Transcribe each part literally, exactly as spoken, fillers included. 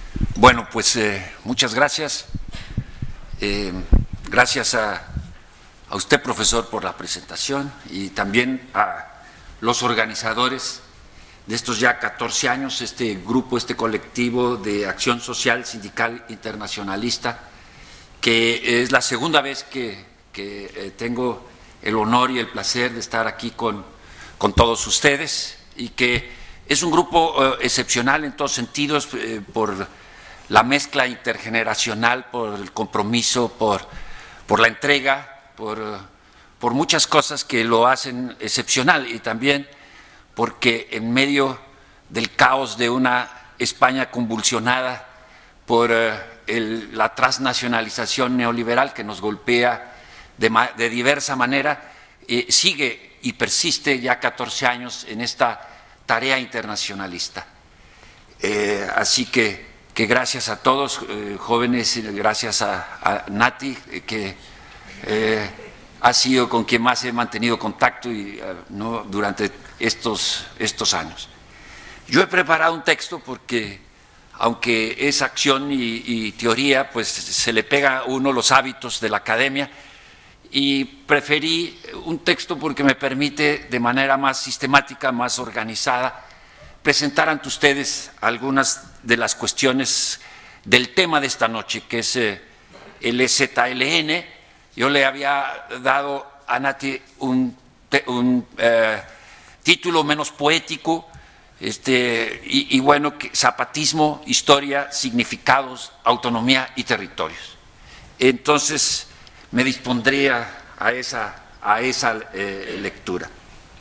Bueno, pues eh, muchas gracias. Eh, gracias a, a usted, profesor, por la presentación y también a los organizadores de estos ya catorce años, este grupo, este colectivo de acción social sindical internacionalista, que es la segunda vez que, que eh, tengo el honor y el placer de estar aquí con, con todos ustedes, y que es un grupo eh, excepcional en todos sentidos, eh, por la mezcla intergeneracional, por el compromiso, por, por la entrega, por, por muchas cosas que lo hacen excepcional, y también porque en medio del caos de una España convulsionada por eh, el, la transnacionalización neoliberal que nos golpea de, de diversa manera, eh, sigue y persiste ya catorce años en esta tarea internacionalista. Eh, así que, que gracias a todos, eh, jóvenes, gracias a, a Nati, eh, que eh, ha sido con quien más he mantenido contacto y, uh, ¿no? durante estos, estos años. Yo he preparado un texto porque, aunque es acción y, y teoría, pues se le pega a uno los hábitos de la academia, y preferí un texto porque me permite de manera más sistemática, más organizada, presentar ante ustedes algunas de las cuestiones del tema de esta noche, que es eh, el E Z L N. Yo le había dado a Nati un, un eh, título menos poético, este, y, y bueno, que zapatismo, historia, significados, autonomía y territorios. Entonces me dispondría a esa, a esa eh, lectura.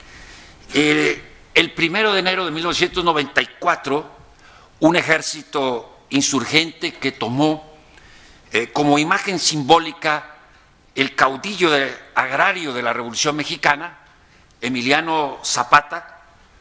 Eh, el primero de enero de mil novecientos noventa y cuatro, un ejército insurgente que tomó eh, como imagen simbólica el caudillo de, agrario de la Revolución Mexicana, Emiliano Zapata,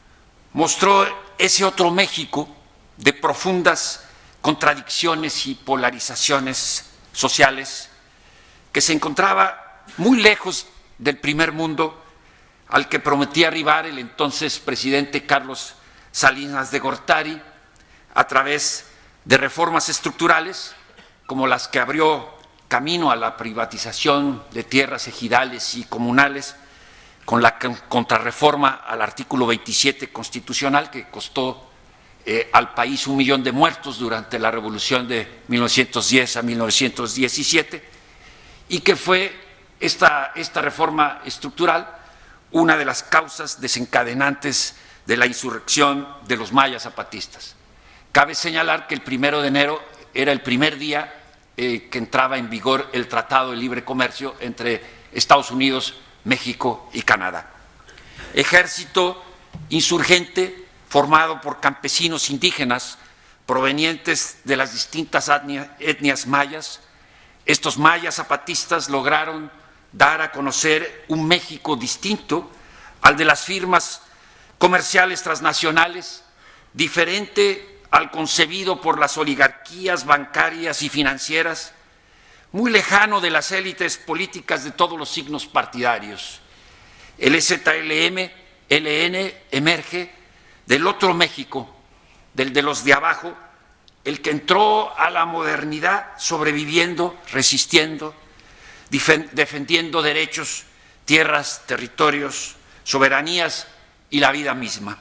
mostró ese otro México de profundas contradicciones y polarizaciones sociales, que se encontraba muy lejos del primer mundo al que prometía arribar el entonces presidente Carlos Salinas de Gortari a través de reformas estructurales como las que abrió camino a la privatización de tierras ejidales y comunales, con la contrarreforma al artículo veintisiete constitucional, que costó eh, al país un millón de muertos durante la revolución de mil novecientos diez a mil novecientos diecisiete, y que fue esta, esta reforma estructural una de las causas desencadenantes de la insurrección de los mayas zapatistas. Cabe señalar que el primero de enero era el primer día eh, que entraba en vigor el Tratado de Libre Comercio entre Estados Unidos, México y Canadá. Ejército insurgente formado por campesinos indígenas provenientes de las distintas etnias, etnias mayas. Estos mayas zapatistas lograron dar a conocer un México distinto al de las firmas comerciales transnacionales, diferente al concebido por las oligarquías bancarias y financieras, muy lejano de las élites políticas de todos los signos partidarios. El E Z L N emerge del otro México, del de los de abajo, el que entró a la modernidad sobreviviendo, resistiendo, defendiendo derechos, tierras, territorios, soberanías y la vida misma.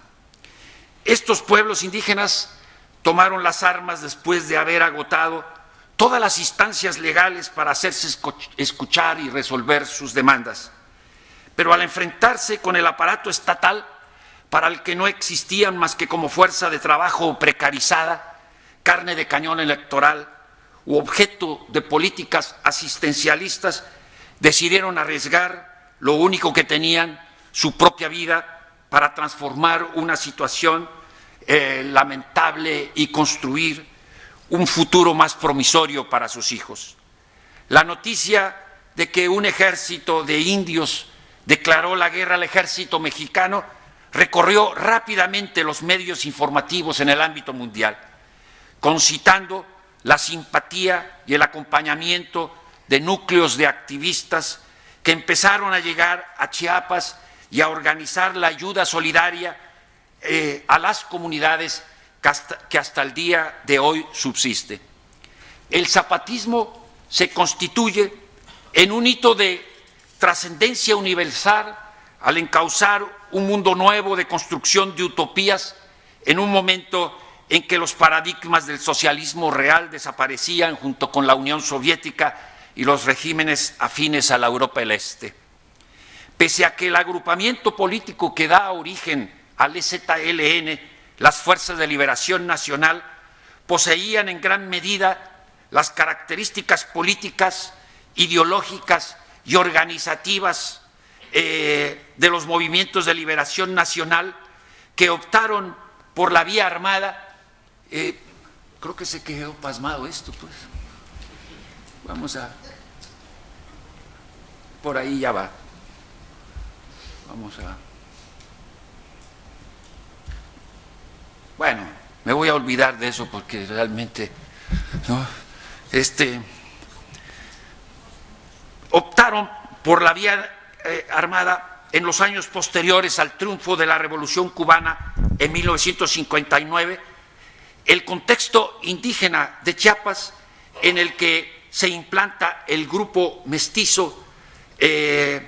Estos pueblos indígenas tomaron las armas después de haber agotado todas las instancias legales para hacerse escuchar y resolver sus demandas. Pero al enfrentarse con el aparato estatal, para el que no existían más que como fuerza de trabajo precarizada, carne de cañón electoral u objeto de políticas asistencialistas, decidieron arriesgar lo único que tenían, su propia vida, para transformar una situación eh, lamentable y construir un futuro más promisorio para sus hijos. La noticia de que un ejército de indios declaró la guerra al ejército mexicano recorrió rápidamente los medios informativos en el ámbito mundial, concitando la simpatía y el acompañamiento de núcleos de activistas que empezaron a llegar a Chiapas y a organizar la ayuda solidaria eh, a las comunidades que hasta, que hasta el día de hoy subsiste. El zapatismo se constituye en un hito de trascendencia universal al encauzar un mundo nuevo de construcción de utopías en un momento en que los paradigmas del socialismo real desaparecían junto con la Unión Soviética y los regímenes afines a la Europa del Este. Pese a que el agrupamiento político que da origen al E Z L N, las Fuerzas de Liberación Nacional, poseían en gran medida las características políticas, ideológicas y organizativas eh, de los movimientos de liberación nacional que optaron por la vía armada. Eh, creo que se quedó pasmado esto, pues. Vamos a... Por ahí ya va. Vamos a... Bueno, me voy a olvidar de eso porque realmente, ¿no? Este, optaron por la vía eh, armada en los años posteriores al triunfo de la Revolución Cubana en mil novecientos cincuenta y nueve, el contexto indígena de Chiapas en el que se implanta el grupo mestizo, eh,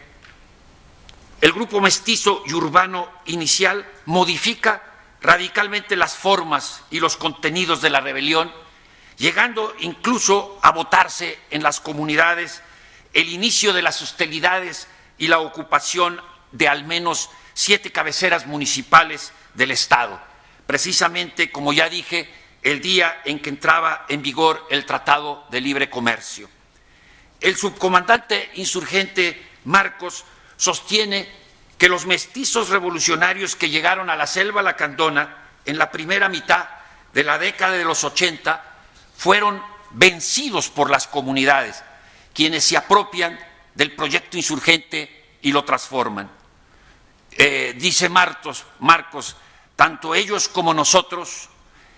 el grupo mestizo y urbano inicial modifica radicalmente las formas y los contenidos de la rebelión, llegando incluso a votarse en las comunidades el inicio de las hostilidades y la ocupación de al menos siete cabeceras municipales del Estado, precisamente, como ya dije, el día en que entraba en vigor el Tratado de Libre Comercio. El subcomandante insurgente Marcos sostiene que los mestizos revolucionarios que llegaron a la Selva Lacandona en la primera mitad de la década de los ochenta fueron vencidos por las comunidades, quienes se apropian del proyecto insurgente y lo transforman. Eh, dice Marcos, Marcos, tanto ellos como nosotros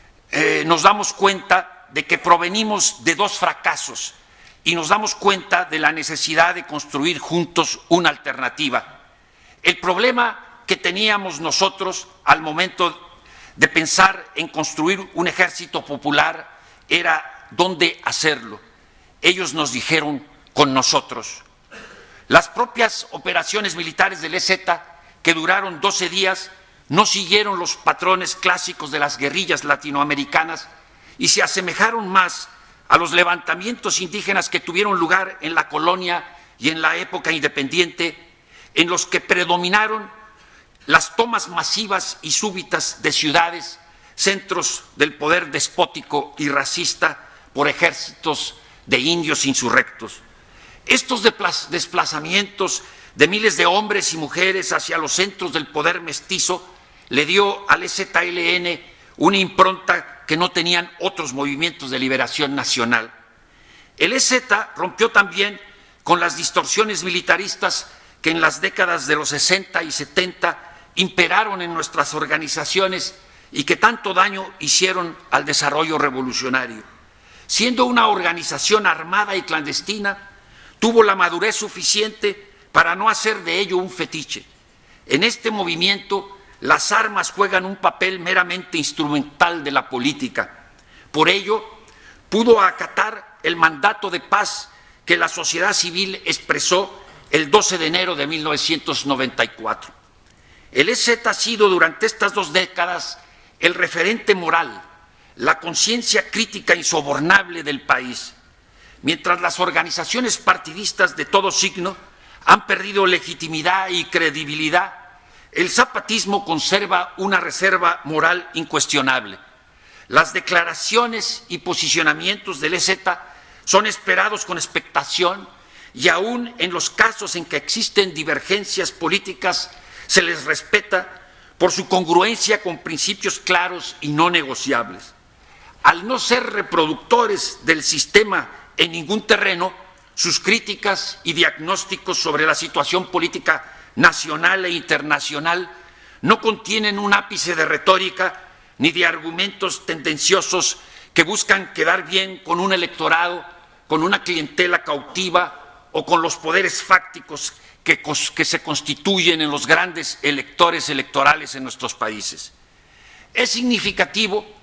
eh, nos damos cuenta de que provenimos de dos fracasos y nos damos cuenta de la necesidad de construir juntos una alternativa. El problema que teníamos nosotros al momento de pensar en construir un ejército popular era dónde hacerlo. Ellos nos dijeron con nosotros. Las propias operaciones militares del E Z, que duraron doce días, no siguieron los patrones clásicos de las guerrillas latinoamericanas y se asemejaron más a los levantamientos indígenas que tuvieron lugar en la colonia y en la época independiente, en los que predominaron las tomas masivas y súbitas de ciudades, centros del poder despótico y racista por ejércitos de indios insurrectos. Estos desplazamientos de miles de hombres y mujeres hacia los centros del poder mestizo le dio al E Z L N una impronta que no tenían otros movimientos de liberación nacional. El E Z rompió también con las distorsiones militaristas que en las décadas de los sesenta y setenta imperaron en nuestras organizaciones y que tanto daño hicieron al desarrollo revolucionario. Siendo una organización armada y clandestina, tuvo la madurez suficiente para no hacer de ello un fetiche. En este movimiento, las armas juegan un papel meramente instrumental de la política. Por ello, pudo acatar el mandato de paz que la sociedad civil expresó el doce de enero de mil novecientos noventa y cuatro. El E Z ha sido durante estas dos décadas el referente moral, la conciencia crítica insobornable del país. Mientras las organizaciones partidistas de todo signo han perdido legitimidad y credibilidad, el zapatismo conserva una reserva moral incuestionable. Las declaraciones y posicionamientos del E Z son esperados con expectación y aún en los casos en que existen divergencias políticas se les respeta por su congruencia con principios claros y no negociables. Al no ser reproductores del sistema en ningún terreno, sus críticas y diagnósticos sobre la situación política nacional e internacional no contienen un ápice de retórica ni de argumentos tendenciosos que buscan quedar bien con un electorado, con una clientela cautiva o con los poderes fácticos que, que se constituyen en los grandes electores electorales en nuestros países. Es significativo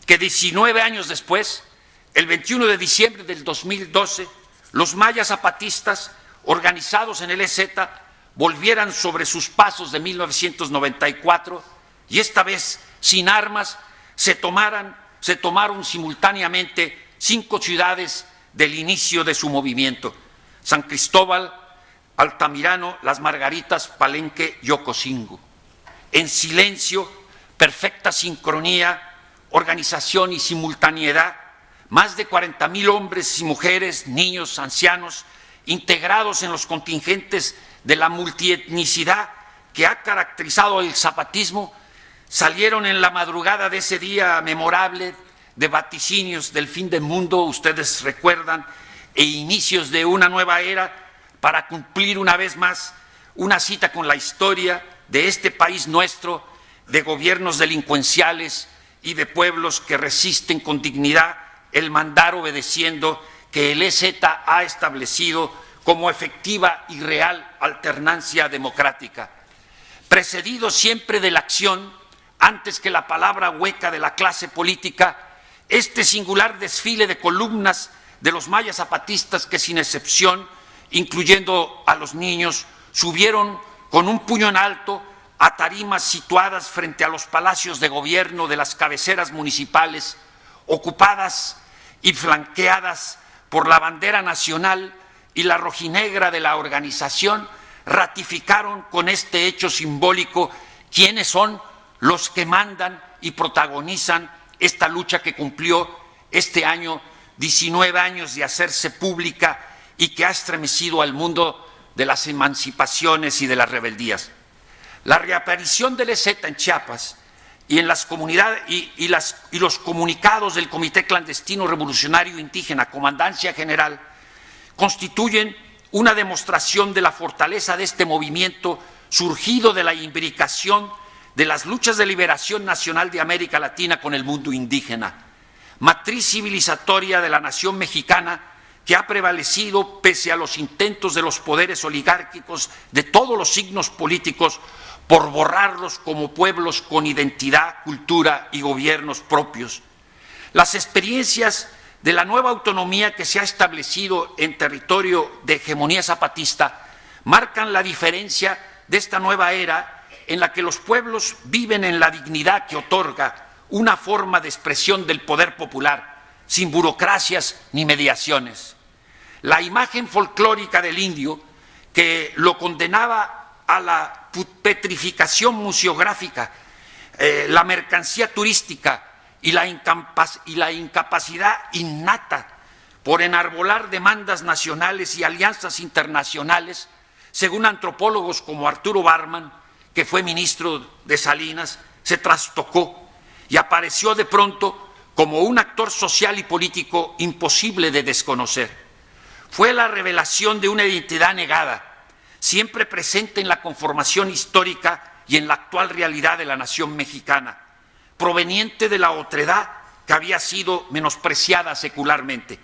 que diecinueve años después, el veintiuno de diciembre del dos mil doce, los mayas zapatistas, organizados en el E Z, volvieran sobre sus pasos de mil novecientos noventa y cuatro y esta vez sin armas se tomaran, se tomaron simultáneamente cinco ciudades del inicio de su movimiento: San Cristóbal, Altamirano, Las Margaritas, Palenque y Ocosingo. En silencio, perfecta sincronía, organización y simultaneidad, más de cuarenta mil hombres y mujeres, niños, ancianos, integrados en los contingentes de la multietnicidad que ha caracterizado el zapatismo, salieron en la madrugada de ese día memorable de vaticinios del fin del mundo, ustedes recuerdan, e inicios de una nueva era, para cumplir una vez más una cita con la historia de este país nuestro, de gobiernos delincuenciales y de pueblos que resisten con dignidad el mandar obedeciendo que el E Z ha establecido como efectiva y real alternancia democrática. Precedido siempre de la acción, antes que la palabra hueca de la clase política, este singular desfile de columnas de los mayas zapatistas que sin excepción, incluyendo a los niños, subieron con un puño en alto a tarimas situadas frente a los palacios de gobierno de las cabeceras municipales, ocupadas y flanqueadas por la bandera nacional y la rojinegra de la organización, ratificaron con este hecho simbólico quiénes son los que mandan y protagonizan esta lucha que cumplió este año diecinueve años de hacerse pública y que ha estremecido al mundo de las emancipaciones y de las rebeldías. La reaparición del E Z en Chiapas y en las comunidades y, y, las, y los comunicados del Comité Clandestino Revolucionario Indígena, Comandancia General, constituyen una demostración de la fortaleza de este movimiento surgido de la imbricación de las luchas de liberación nacional de América Latina con el mundo indígena, matriz civilizatoria de la nación mexicana que ha prevalecido pese a los intentos de los poderes oligárquicos de todos los signos políticos por borrarlos como pueblos con identidad, cultura y gobiernos propios. Las experiencias de la nueva autonomía que se ha establecido en territorio de hegemonía zapatista marcan la diferencia de esta nueva era en la que los pueblos viven en la dignidad que otorga una forma de expresión del poder popular, sin burocracias ni mediaciones. La imagen folclórica del indio, que lo condenaba a la petrificación museográfica, eh, la mercancía turística y la, incapac- y la incapacidad innata por enarbolar demandas nacionales y alianzas internacionales, según antropólogos como Arturo Barman, que fue ministro de Salinas, se trastocó y apareció de pronto como un actor social y político imposible de desconocer. Fue la revelación de una identidad negada, siempre presente en la conformación histórica y en la actual realidad de la nación mexicana, proveniente de la otredad que había sido menospreciada secularmente.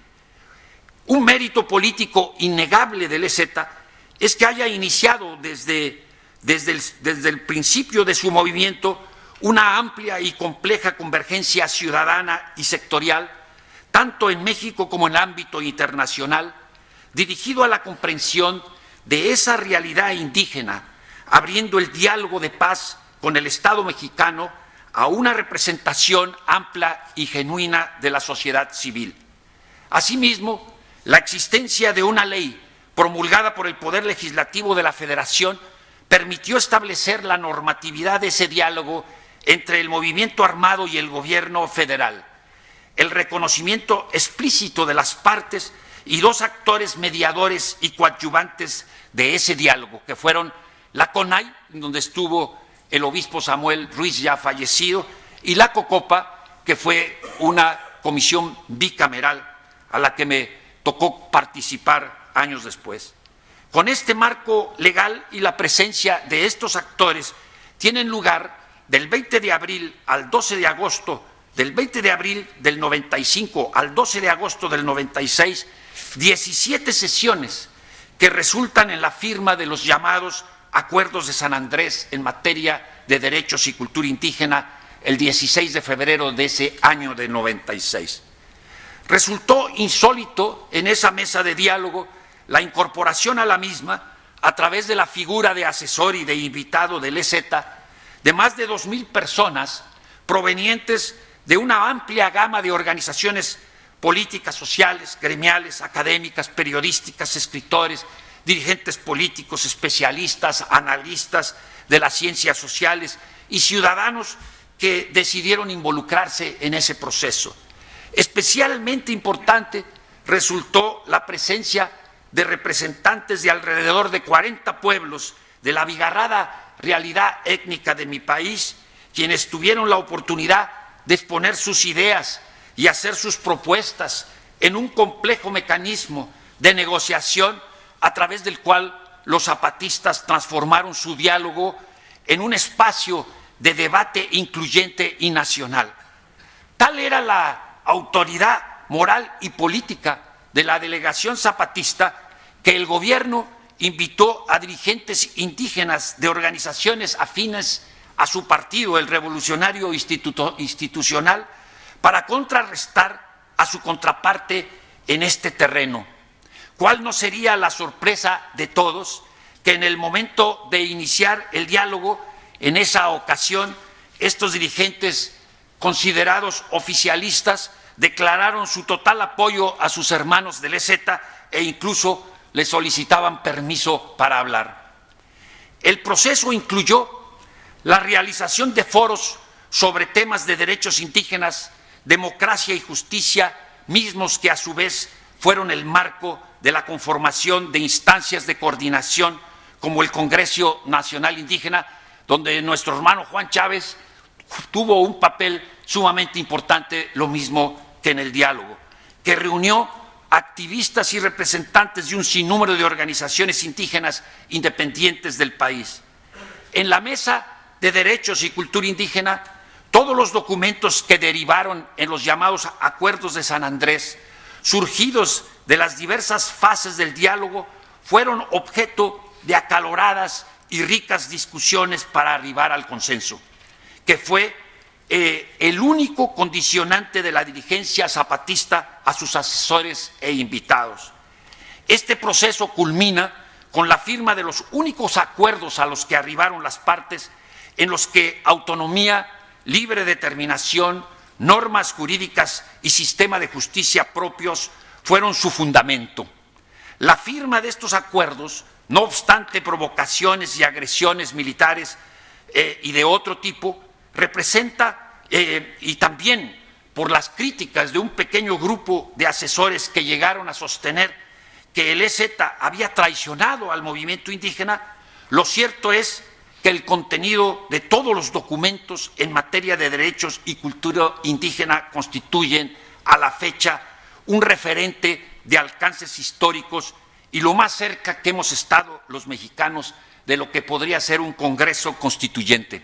Un mérito político innegable del E Z es que haya iniciado desde, desde, el, desde el principio de su movimiento una amplia y compleja convergencia ciudadana y sectorial, tanto en México como en el ámbito internacional, dirigido a la comprensión de esa realidad indígena, abriendo el diálogo de paz con el Estado mexicano a una representación amplia y genuina de la sociedad civil. Asimismo, la existencia de una ley promulgada por el Poder Legislativo de la Federación permitió establecer la normatividad de ese diálogo entre el movimiento armado y el gobierno federal, el reconocimiento explícito de las partes y dos actores mediadores y coadyuvantes de ese diálogo, que fueron la CONAI, donde estuvo el obispo Samuel Ruiz, ya fallecido, y la COCOPA, que fue una comisión bicameral a la que me tocó participar años después. Con este marco legal y la presencia de estos actores tienen lugar del veinte de abril al doce de agosto, del veinte de abril del noventa y cinco al doce de agosto del noventa y seis, diecisiete sesiones que resultan en la firma de los llamados Acuerdos de San Andrés en materia de derechos y cultura indígena el dieciséis de febrero de ese año de noventa y seis. Resultó insólito en esa mesa de diálogo la incorporación a la misma, a través de la figura de asesor y de invitado del E Z, de más de dos mil personas provenientes de una amplia gama de organizaciones políticas, sociales, gremiales, académicas, periodísticas, escritores, dirigentes políticos, especialistas, analistas de las ciencias sociales y ciudadanos que decidieron involucrarse en ese proceso. Especialmente importante resultó la presencia de representantes de alrededor de cuarenta pueblos de la abigarrada realidad étnica de mi país, quienes tuvieron la oportunidad de exponer sus ideas y hacer sus propuestas en un complejo mecanismo de negociación a través del cual los zapatistas transformaron su diálogo en un espacio de debate incluyente y nacional. Tal era la autoridad moral y política de la delegación zapatista que el gobierno invitó a dirigentes indígenas de organizaciones afines a su partido, el Revolucionario Instituto, Institucional, para contrarrestar a su contraparte en este terreno. ¿Cuál no sería la sorpresa de todos que en el momento de iniciar el diálogo, en esa ocasión, estos dirigentes considerados oficialistas declararon su total apoyo a sus hermanos del E Z e incluso les solicitaban permiso para hablar? El proceso incluyó la realización de foros sobre temas de derechos indígenas, democracia y justicia, mismos que a su vez fueron el marco de la conformación de instancias de coordinación como el Congreso Nacional Indígena, donde nuestro hermano Juan Chávez tuvo un papel sumamente importante, lo mismo que en el diálogo, que reunió activistas y representantes de un sinnúmero de organizaciones indígenas independientes del país. En la mesa de Derechos y Cultura Indígena, todos los documentos que derivaron en los llamados Acuerdos de San Andrés, surgidos de las diversas fases del diálogo, fueron objeto de acaloradas y ricas discusiones para arribar al consenso, que fue eh, el único condicionante de la dirigencia zapatista a sus asesores e invitados. Este proceso culmina con la firma de los únicos acuerdos a los que arribaron las partes, en los que autonomía, libre determinación, normas jurídicas y sistema de justicia propios fueron su fundamento. La firma de estos acuerdos, no obstante provocaciones y agresiones militares eh, y de otro tipo, representa, eh, y también por las críticas de un pequeño grupo de asesores que llegaron a sostener que el E Z había traicionado al movimiento indígena, lo cierto es que el contenido de todos los documentos en materia de derechos y cultura indígena constituyen a la fecha un referente de alcances históricos y lo más cerca que hemos estado los mexicanos de lo que podría ser un Congreso Constituyente.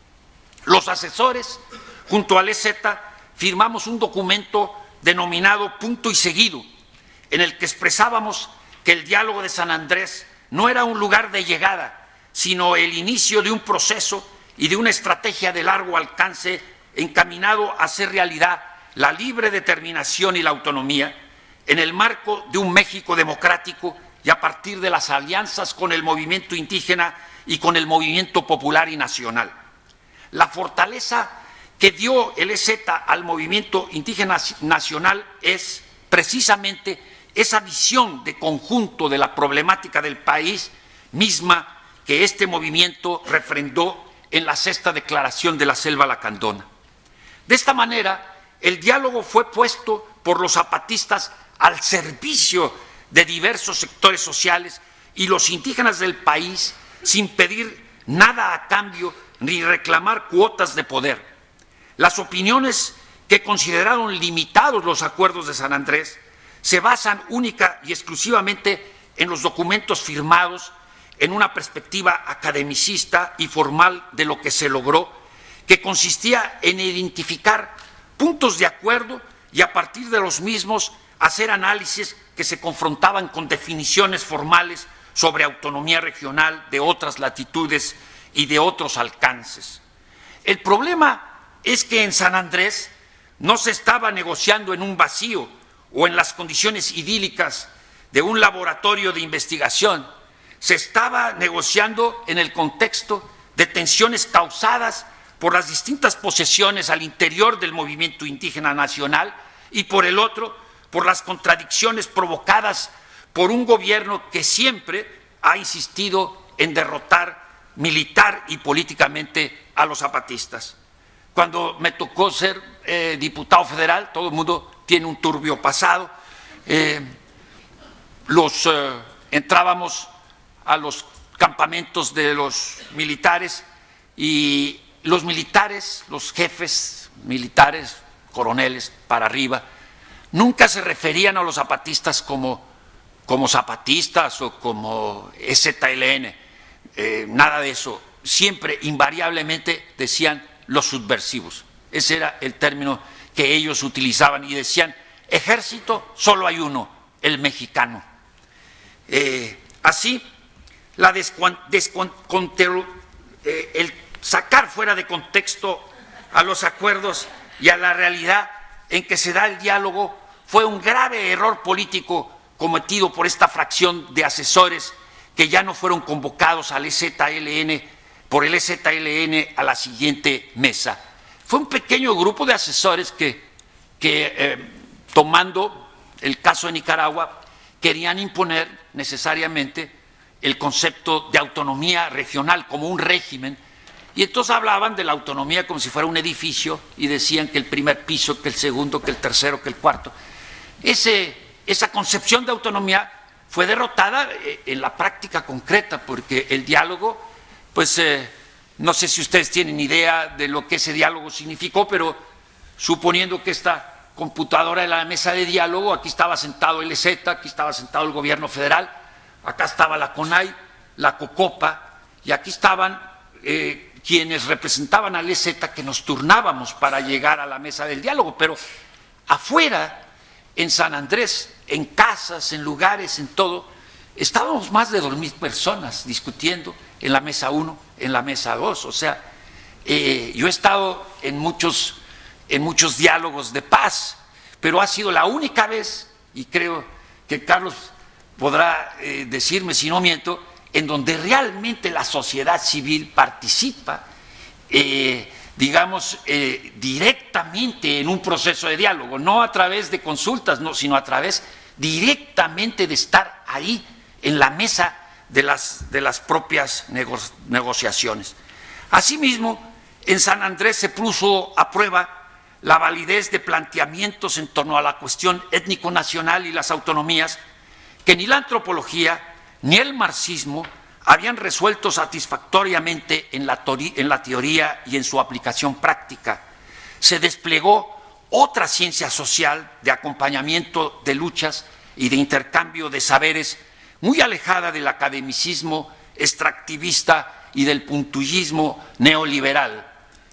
Los asesores, junto al E Z, firmamos un documento denominado Punto y Seguido, en el que expresábamos que el diálogo de San Andrés no era un lugar de llegada, sino el inicio de un proceso y de una estrategia de largo alcance encaminado a hacer realidad la libre determinación y la autonomía en el marco de un México democrático y a partir de las alianzas con el movimiento indígena y con el movimiento popular y nacional. La fortaleza que dio el E Z al movimiento indígena nacional es precisamente esa visión de conjunto de la problemática del país misma que este movimiento refrendó en la sexta declaración de la Selva Lacandona. De esta manera, el diálogo fue puesto por los zapatistas al servicio de diversos sectores sociales y los indígenas del país sin pedir nada a cambio ni reclamar cuotas de poder. Las opiniones que consideraron limitados los acuerdos de San Andrés se basan única y exclusivamente en los documentos firmados en una perspectiva academicista y formal de lo que se logró, que consistía en identificar puntos de acuerdo y a partir de los mismos hacer análisis que se confrontaban con definiciones formales sobre autonomía regional de otras latitudes y de otros alcances. El problema es que en San Andrés no se estaba negociando en un vacío o en las condiciones idílicas de un laboratorio de investigación, se estaba negociando en el contexto de tensiones causadas por las distintas posesiones al interior del movimiento indígena nacional y por el otro, por las contradicciones provocadas por un gobierno que siempre ha insistido en derrotar militar y políticamente a los zapatistas. Cuando me tocó ser eh, diputado federal, todo el mundo tiene un turbio pasado, eh, los eh, entrábamos a los campamentos de los militares y los militares, los jefes militares, coroneles para arriba, nunca se referían a los zapatistas como, como zapatistas o como E Z L N, eh, nada de eso. Siempre, invariablemente, decían los subversivos. Ese era el término que ellos utilizaban y decían, ejército solo hay uno, el mexicano. Eh, así, la descuan, descuan, eh, el sacar fuera de contexto a los acuerdos y a la realidad en que se da el diálogo fue un grave error político cometido por esta fracción de asesores que ya no fueron convocados al E Z L N, por el E Z L N a la siguiente mesa. Fue un pequeño grupo de asesores que, que eh, tomando el caso de Nicaragua, querían imponer necesariamente el concepto de autonomía regional como un régimen, y entonces hablaban de la autonomía como si fuera un edificio y decían que el primer piso, que el segundo, que el tercero, que el cuarto. Ese, esa concepción de autonomía fue derrotada en la práctica concreta, porque el diálogo, pues eh, no sé si ustedes tienen idea de lo que ese diálogo significó, pero suponiendo que esta computadora era la mesa de diálogo, aquí estaba sentado el E Z, aquí estaba sentado el gobierno federal, acá estaba la CONAI, la COCOPA, y aquí estaban eh, quienes representaban al E Z, que nos turnábamos para llegar a la mesa del diálogo, pero afuera, en San Andrés, en casas, en lugares, en todo, estábamos más de dos mil personas discutiendo en la mesa uno, en la mesa dos. O sea, eh, yo he estado en muchos, en muchos diálogos de paz, pero ha sido la única vez, y creo que Carlos podrá eh, decirme si no miento, en donde realmente la sociedad civil participa, eh, digamos, eh, directamente en un proceso de diálogo, no a través de consultas, no, sino a través directamente de estar ahí en la mesa de las, de las propias nego negociaciones. Asimismo, en San Andrés se puso a prueba la validez de planteamientos en torno a la cuestión étnico-nacional y las autonomías que ni la antropología ni el marxismo habían resuelto satisfactoriamente en la, en la teoría y en su aplicación práctica. Se desplegó otra ciencia social de acompañamiento de luchas y de intercambio de saberes muy alejada del academicismo extractivista y del puntillismo neoliberal.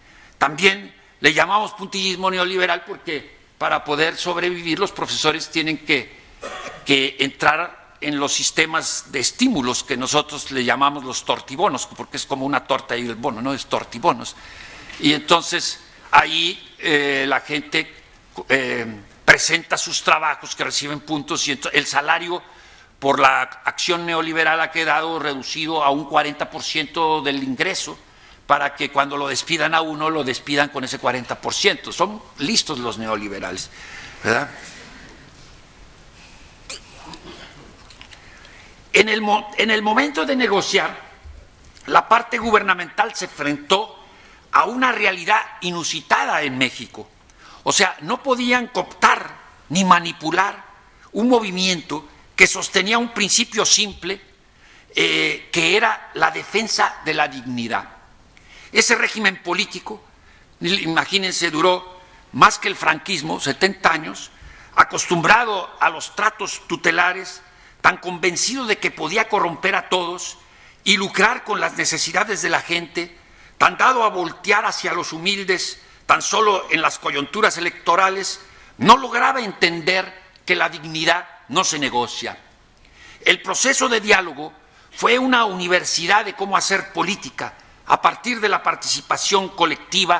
También le llamamos puntillismo neoliberal porque para poder sobrevivir los profesores tienen que, que entrar en los sistemas de estímulos que nosotros le llamamos los tortibonos, porque es como una torta y el bono, ¿no? Es tortibonos. Y entonces ahí eh, la gente eh, presenta sus trabajos que reciben puntos y el salario por la acción neoliberal ha quedado reducido a un cuarenta por ciento del ingreso para que cuando lo despidan a uno lo despidan con ese cuarenta por ciento. Son listos los neoliberales, ¿verdad? En el, en el momento de negociar, la parte gubernamental se enfrentó a una realidad inusitada en México. O sea, no podían cooptar ni manipular un movimiento que sostenía un principio simple, eh, que era la defensa de la dignidad. Ese régimen político, imagínense, duró más que el franquismo, setenta años, acostumbrado a los tratos tutelares, tan convencido de que podía corromper a todos y lucrar con las necesidades de la gente, tan dado a voltear hacia los humildes, tan solo en las coyunturas electorales, no lograba entender que la dignidad no se negocia. El proceso de diálogo fue una universidad de cómo hacer política a partir de la participación colectiva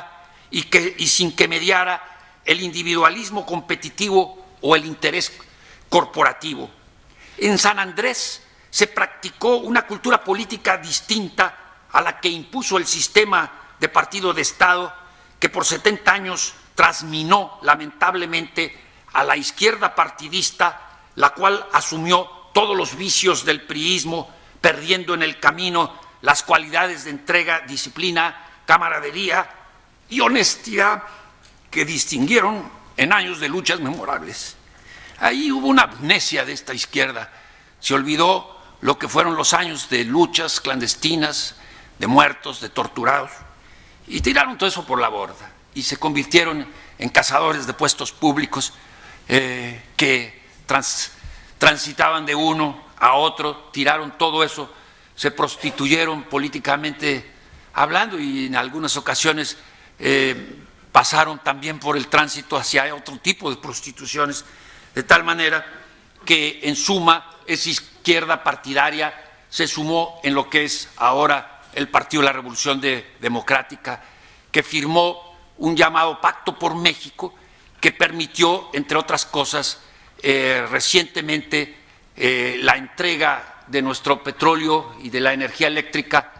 y, que, y sin que mediara el individualismo competitivo o el interés corporativo. En San Andrés se practicó una cultura política distinta a la que impuso el sistema de partido de Estado, que por setenta años trasminó lamentablemente a la izquierda partidista, la cual asumió todos los vicios del priismo, perdiendo en el camino las cualidades de entrega, disciplina, camaradería y honestidad que distinguieron en años de luchas memorables. Ahí hubo una amnesia de esta izquierda. Se olvidó lo que fueron los años de luchas clandestinas, de muertos, de torturados, y tiraron todo eso por la borda y se convirtieron en cazadores de puestos públicos eh, que trans, transitaban de uno a otro, tiraron todo eso, se prostituyeron políticamente hablando y en algunas ocasiones eh, pasaron también por el tránsito hacia otro tipo de prostituciones, de tal manera que en suma esa izquierda partidaria se sumó en lo que es ahora el Partido de la Revolución de, Democrática, que firmó un llamado Pacto por México que permitió, entre otras cosas, eh, recientemente eh, la entrega de nuestro petróleo y de la energía eléctrica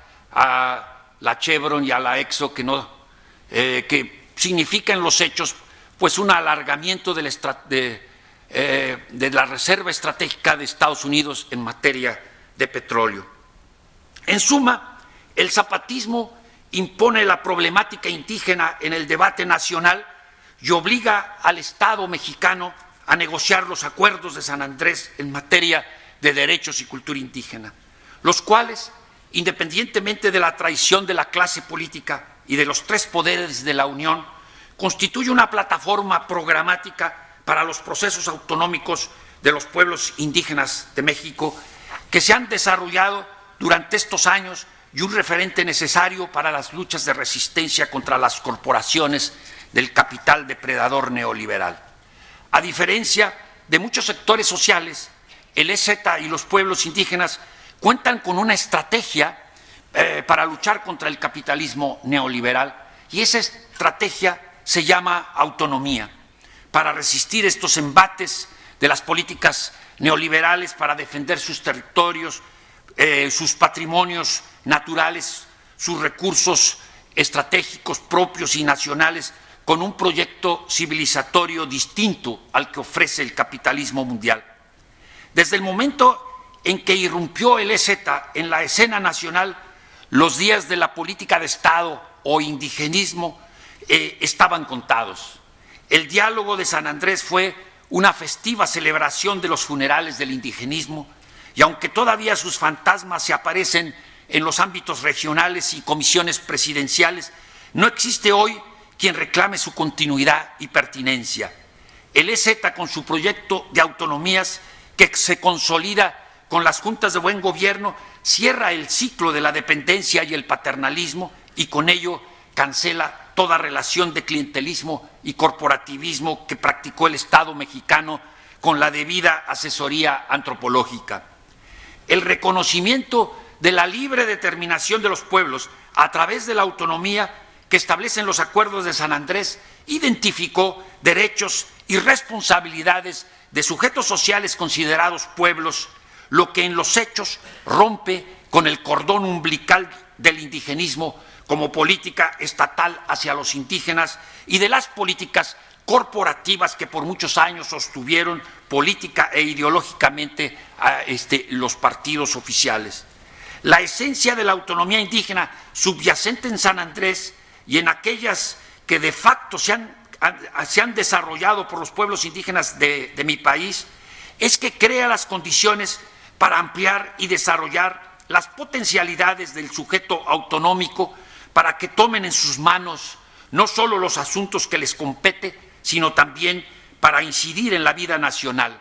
a la Chevron y a la Exxon, que, no, eh, que significa en los hechos pues un alargamiento de la, de, eh, de la reserva estratégica de Estados Unidos en materia de petróleo. En suma, el zapatismo impone la problemática indígena en el debate nacional y obliga al Estado mexicano a negociar los acuerdos de San Andrés en materia de derechos y cultura indígena, los cuales, independientemente de la traición de la clase política y de los tres poderes de la Unión, constituye una plataforma programática para los procesos autonómicos de los pueblos indígenas de México que se han desarrollado durante estos años y un referente necesario para las luchas de resistencia contra las corporaciones del capital depredador neoliberal. A diferencia de muchos sectores sociales, el E Z y los pueblos indígenas cuentan con una estrategia eh, para luchar contra el capitalismo neoliberal, y esa estrategia se llama autonomía, para resistir estos embates de las políticas neoliberales, para defender sus territorios, eh, sus patrimonios naturales, sus recursos estratégicos propios y nacionales, con un proyecto civilizatorio distinto al que ofrece el capitalismo mundial. Desde el momento en que irrumpió el E Z en la escena nacional, los días de la política de Estado o indigenismo eh, estaban contados. El diálogo de San Andrés fue una festiva celebración de los funerales del indigenismo, y aunque todavía sus fantasmas se aparecen en los ámbitos regionales y comisiones presidenciales, no existe hoy quien reclame su continuidad y pertinencia. El E Z, con su proyecto de autonomías que se consolida con las juntas de buen gobierno, cierra el ciclo de la dependencia y el paternalismo y con ello cancela toda relación de clientelismo y corporativismo que practicó el Estado mexicano con la debida asesoría antropológica. El reconocimiento de la libre determinación de los pueblos a través de la autonomía que establecen los acuerdos de San Andrés identificó derechos y responsabilidades de sujetos sociales considerados pueblos, lo que en los hechos rompe con el cordón umbilical del indigenismo como política estatal hacia los indígenas y de las políticas corporativas que por muchos años sostuvieron política e ideológicamente a este, los partidos oficiales. La esencia de la autonomía indígena subyacente en San Andrés y en aquellas que de facto se han, se han desarrollado por los pueblos indígenas de, de mi país es que crea las condiciones para ampliar y desarrollar las potencialidades del sujeto autonómico para que tomen en sus manos no solo los asuntos que les compete, sino también para incidir en la vida nacional.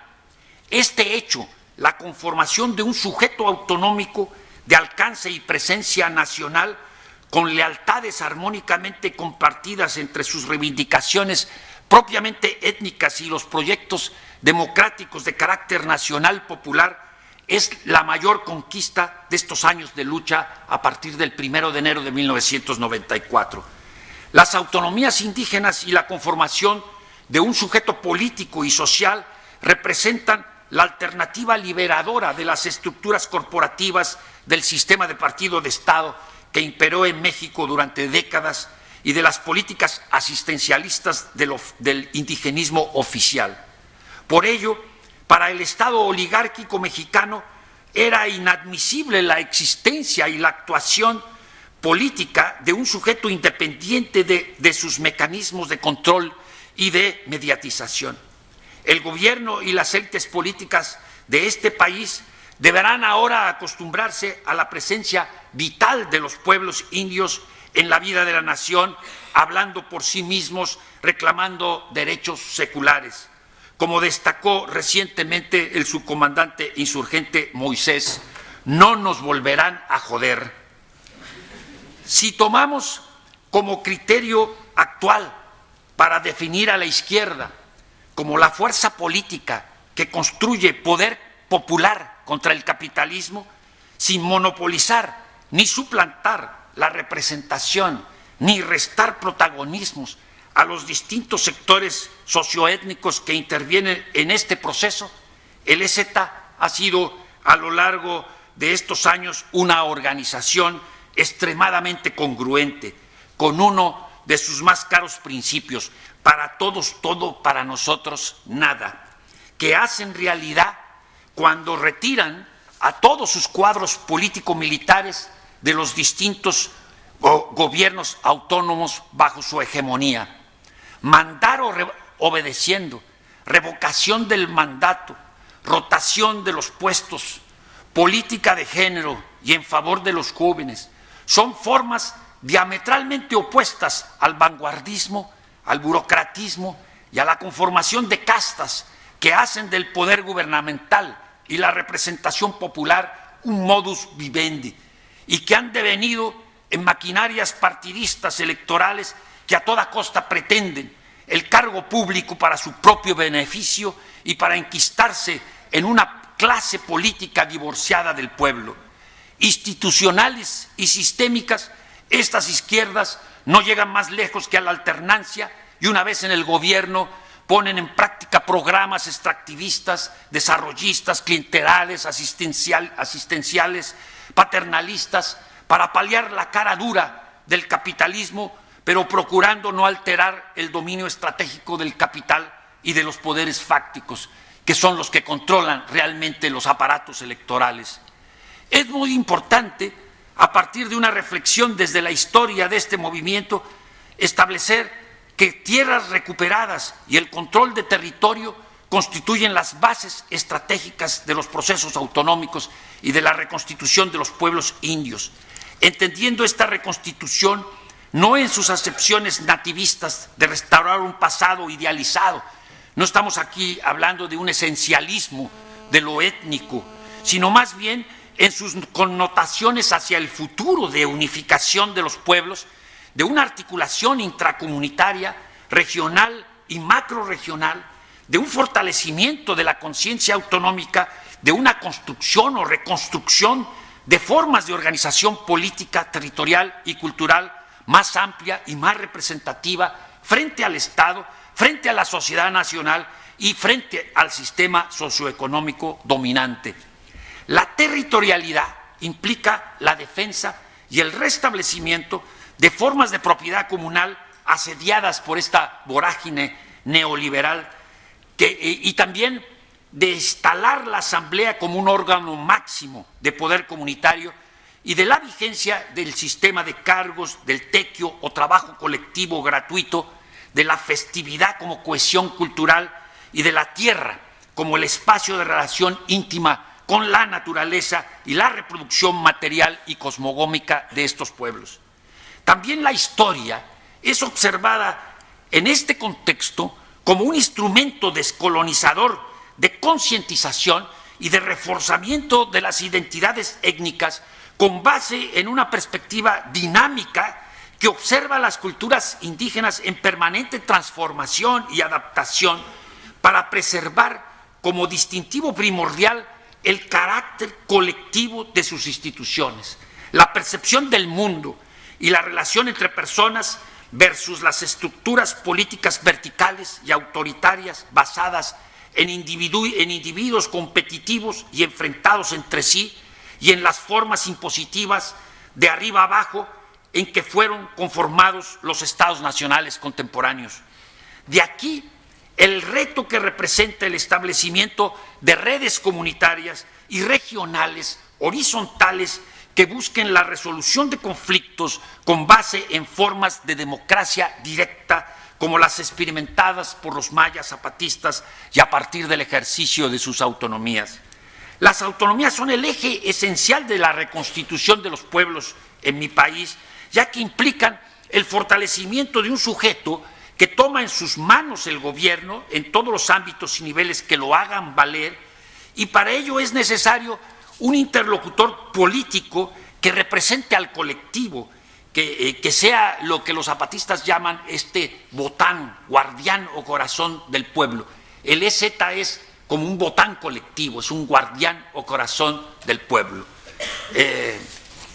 Este hecho, la conformación de un sujeto autonómico de alcance y presencia nacional, con lealtades armónicamente compartidas entre sus reivindicaciones propiamente étnicas y los proyectos democráticos de carácter nacional popular, es la mayor conquista de estos años de lucha a partir del primero de enero de mil novecientos noventa y cuatro. Las autonomías indígenas y la conformación de un sujeto político y social representan la alternativa liberadora de las estructuras corporativas del sistema de partido de Estado que imperó en México durante décadas y de las políticas asistencialistas del, del indigenismo oficial. Por ello, para el Estado oligárquico mexicano era inadmisible la existencia y la actuación política de un sujeto independiente de, de sus mecanismos de control y de mediatización. El gobierno y las élites políticas de este país deberán ahora acostumbrarse a la presencia vital de los pueblos indios en la vida de la nación, hablando por sí mismos, reclamando derechos seculares. Como destacó recientemente el subcomandante insurgente Moisés, no nos volverán a joder. Si tomamos como criterio actual para definir a la izquierda como la fuerza política que construye poder popular contra el capitalismo, sin monopolizar ni suplantar la representación ni restar protagonismos a los distintos sectores socioétnicos que intervienen en este proceso, el E Z ha sido a lo largo de estos años una organización extremadamente congruente con uno de sus más caros principios: para todos todo, para nosotros nada, que hacen realidad cuando retiran a todos sus cuadros político-militares de los distintos gobiernos autónomos bajo su hegemonía. Mandar o re- obedeciendo, revocación del mandato, rotación de los puestos, política de género y en favor de los jóvenes, son formas diametralmente opuestas al vanguardismo, al burocratismo y a la conformación de castas que hacen del poder gubernamental y la representación popular un modus vivendi y que han devenido en maquinarias partidistas electorales que a toda costa pretenden el cargo público para su propio beneficio y para enquistarse en una clase política divorciada del pueblo. Institucionales y sistémicas, estas izquierdas no llegan más lejos que a la alternancia y una vez en el gobierno ponen en práctica programas extractivistas, desarrollistas, clientelales, asistencial, asistenciales, paternalistas, para paliar la cara dura del capitalismo, pero procurando no alterar el dominio estratégico del capital y de los poderes fácticos, que son los que controlan realmente los aparatos electorales. Es muy importante, a partir de una reflexión desde la historia de este movimiento, establecer que tierras recuperadas y el control de territorio constituyen las bases estratégicas de los procesos autonómicos y de la reconstitución de los pueblos indios, entendiendo esta reconstitución no en sus acepciones nativistas de restaurar un pasado idealizado. No estamos aquí hablando de un esencialismo de lo étnico, sino más bien en sus connotaciones hacia el futuro de unificación de los pueblos, de una articulación intracomunitaria, regional y macrorregional, de un fortalecimiento de la conciencia autonómica, de una construcción o reconstrucción de formas de organización política, territorial y cultural más amplia y más representativa frente al Estado, frente a la sociedad nacional y frente al sistema socioeconómico dominante. La territorialidad implica la defensa y el restablecimiento de formas de propiedad comunal asediadas por esta vorágine neoliberal que, y también de instalar la Asamblea como un órgano máximo de poder comunitario y de la vigencia del sistema de cargos, del tequio o trabajo colectivo gratuito, de la festividad como cohesión cultural y de la tierra como el espacio de relación íntima con la naturaleza y la reproducción material y cosmogómica de estos pueblos. También la historia es observada en este contexto como un instrumento descolonizador de concientización y de reforzamiento de las identidades étnicas con base en una perspectiva dinámica que observa las culturas indígenas en permanente transformación y adaptación para preservar como distintivo primordial el carácter colectivo de sus instituciones, la percepción del mundo y la relación entre personas versus las estructuras políticas verticales y autoritarias basadas en, individu en individuos competitivos y enfrentados entre sí, y en las formas impositivas de arriba abajo en que fueron conformados los estados nacionales contemporáneos. De aquí el reto que representa el establecimiento de redes comunitarias y regionales horizontales que busquen la resolución de conflictos con base en formas de democracia directa como las experimentadas por los mayas zapatistas y a partir del ejercicio de sus autonomías. Las autonomías son el eje esencial de la reconstitución de los pueblos en mi país, ya que implican el fortalecimiento de un sujeto que toma en sus manos el gobierno en todos los ámbitos y niveles que lo hagan valer, y para ello es necesario un interlocutor político que represente al colectivo, que, eh, que sea lo que los zapatistas llaman este botán, guardián o corazón del pueblo. El E Z es como un botán colectivo, es un guardián o corazón del pueblo. Eh,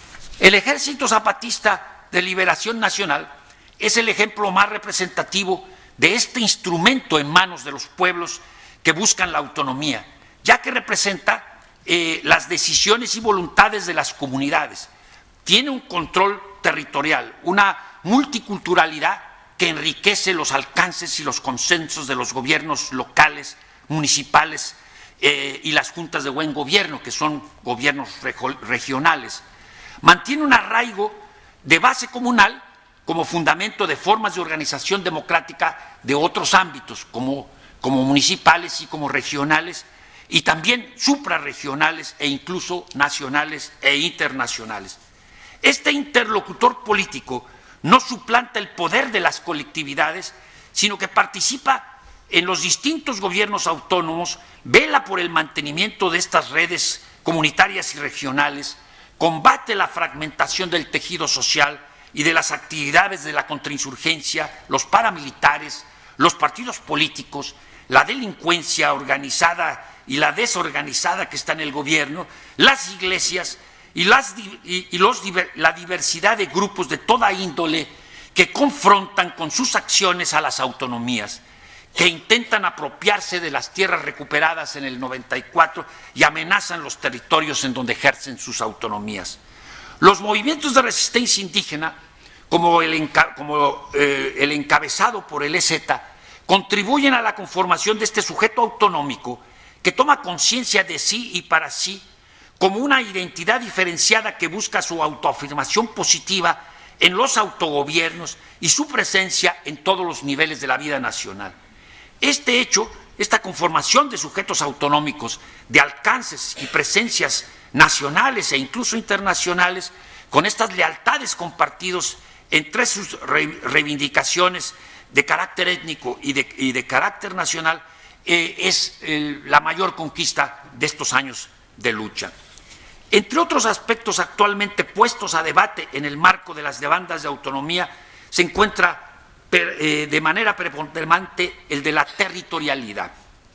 el Ejército Zapatista de Liberación Nacional es el ejemplo más representativo de este instrumento en manos de los pueblos que buscan la autonomía, ya que representa eh, las decisiones y voluntades de las comunidades. Tiene un control territorial, una multiculturalidad que enriquece los alcances y los consensos de los gobiernos locales, municipales eh, y las juntas de buen gobierno, que son gobiernos regionales. Mantiene un arraigo de base comunal como fundamento de formas de organización democrática de otros ámbitos, como, como municipales y como regionales, y también suprarregionales e incluso nacionales e internacionales. Este interlocutor político no suplanta el poder de las colectividades, sino que participa en los distintos gobiernos autónomos, vela por el mantenimiento de estas redes comunitarias y regionales, combate la fragmentación del tejido social y de las actividades de la contrainsurgencia, los paramilitares, los partidos políticos, la delincuencia organizada y la desorganizada que está en el gobierno, las iglesias y, las, y, y los, la diversidad de grupos de toda índole que confrontan con sus acciones a las autonomías, que intentan apropiarse de las tierras recuperadas en el noventa y cuatro y amenazan los territorios en donde ejercen sus autonomías. Los movimientos de resistencia indígena, como el, enca como, eh, el encabezado por el E Z, contribuyen a la conformación de este sujeto autonómico que toma conciencia de sí y para sí como una identidad diferenciada que busca su autoafirmación positiva en los autogobiernos y su presencia en todos los niveles de la vida nacional. Este hecho, esta conformación de sujetos autonómicos, de alcances y presencias nacionales e incluso internacionales, con estas lealtades compartidos entre sus reivindicaciones de carácter étnico y de, y de carácter nacional, eh, es eh, la mayor conquista de estos años de lucha. Entre otros aspectos actualmente puestos a debate en el marco de las demandas de autonomía, se encuentra per, eh, de manera preponderante el de la territorialidad.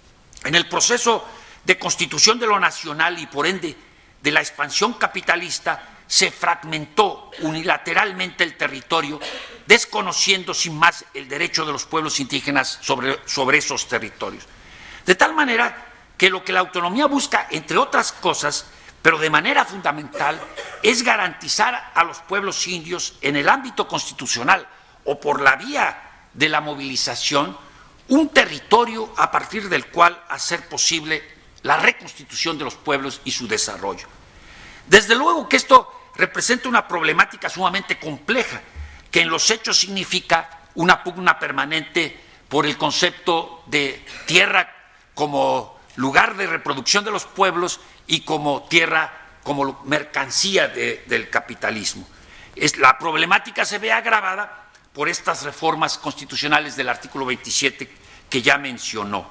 En el proceso de constitución de lo nacional y por ende de la expansión capitalista, se fragmentó unilateralmente el territorio, desconociendo sin más el derecho de los pueblos indígenas sobre, sobre esos territorios. De tal manera que lo que la autonomía busca, entre otras cosas, pero de manera fundamental, es garantizar a los pueblos indios en el ámbito constitucional o por la vía de la movilización un territorio a partir del cual hacer posible la reconstitución de los pueblos y su desarrollo. Desde luego que esto representa una problemática sumamente compleja, que en los hechos significa una pugna permanente por el concepto de tierra como lugar de reproducción de los pueblos y como tierra, como mercancía de, del capitalismo. Es, la problemática se ve agravada por estas reformas constitucionales del artículo veintisiete que ya mencionó.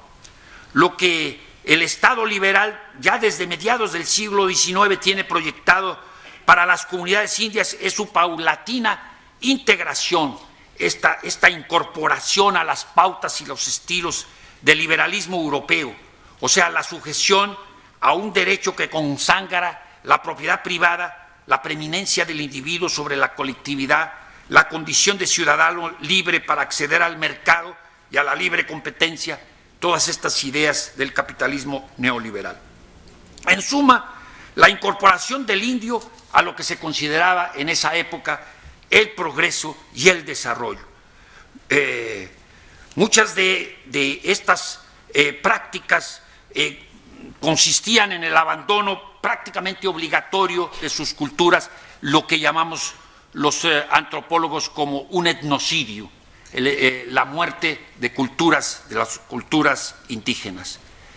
Lo que el Estado liberal ya desde mediados del siglo diecinueve tiene proyectado para las comunidades indias es su paulatina integración, esta, esta incorporación a las pautas y los estilos del liberalismo europeo, o sea, la sujeción a un derecho que consagra la propiedad privada, la preeminencia del individuo sobre la colectividad, la condición de ciudadano libre para acceder al mercado y a la libre competencia, todas estas ideas del capitalismo neoliberal. En suma, la incorporación del indio a lo que se consideraba en esa época el progreso y el desarrollo. Eh, muchas de, de estas eh, prácticas eh, consistían en el abandono prácticamente obligatorio de sus culturas, lo que llamamos los eh, antropólogos como un etnocidio, el, eh, la muerte de culturas, de las culturas indígenas.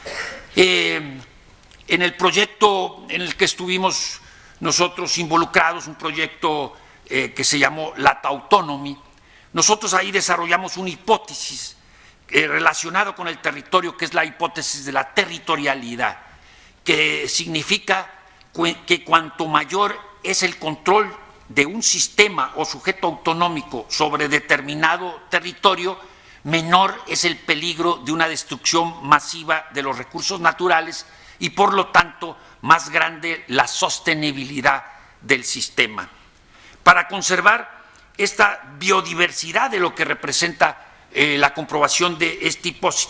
Eh, en el proyecto en el que estuvimos nosotros involucrados, un proyecto eh, que se llamó La Tautonomy, nosotros ahí desarrollamos una hipótesis eh, relacionada con el territorio, que es la hipótesis de la territorialidad, que significa que cuanto mayor es el control de un sistema o sujeto autonómico sobre determinado territorio, menor es el peligro de una destrucción masiva de los recursos naturales y, por lo tanto, más grande la sostenibilidad del sistema. Para conservar esta biodiversidad de lo que representa eh, la comprobación de esta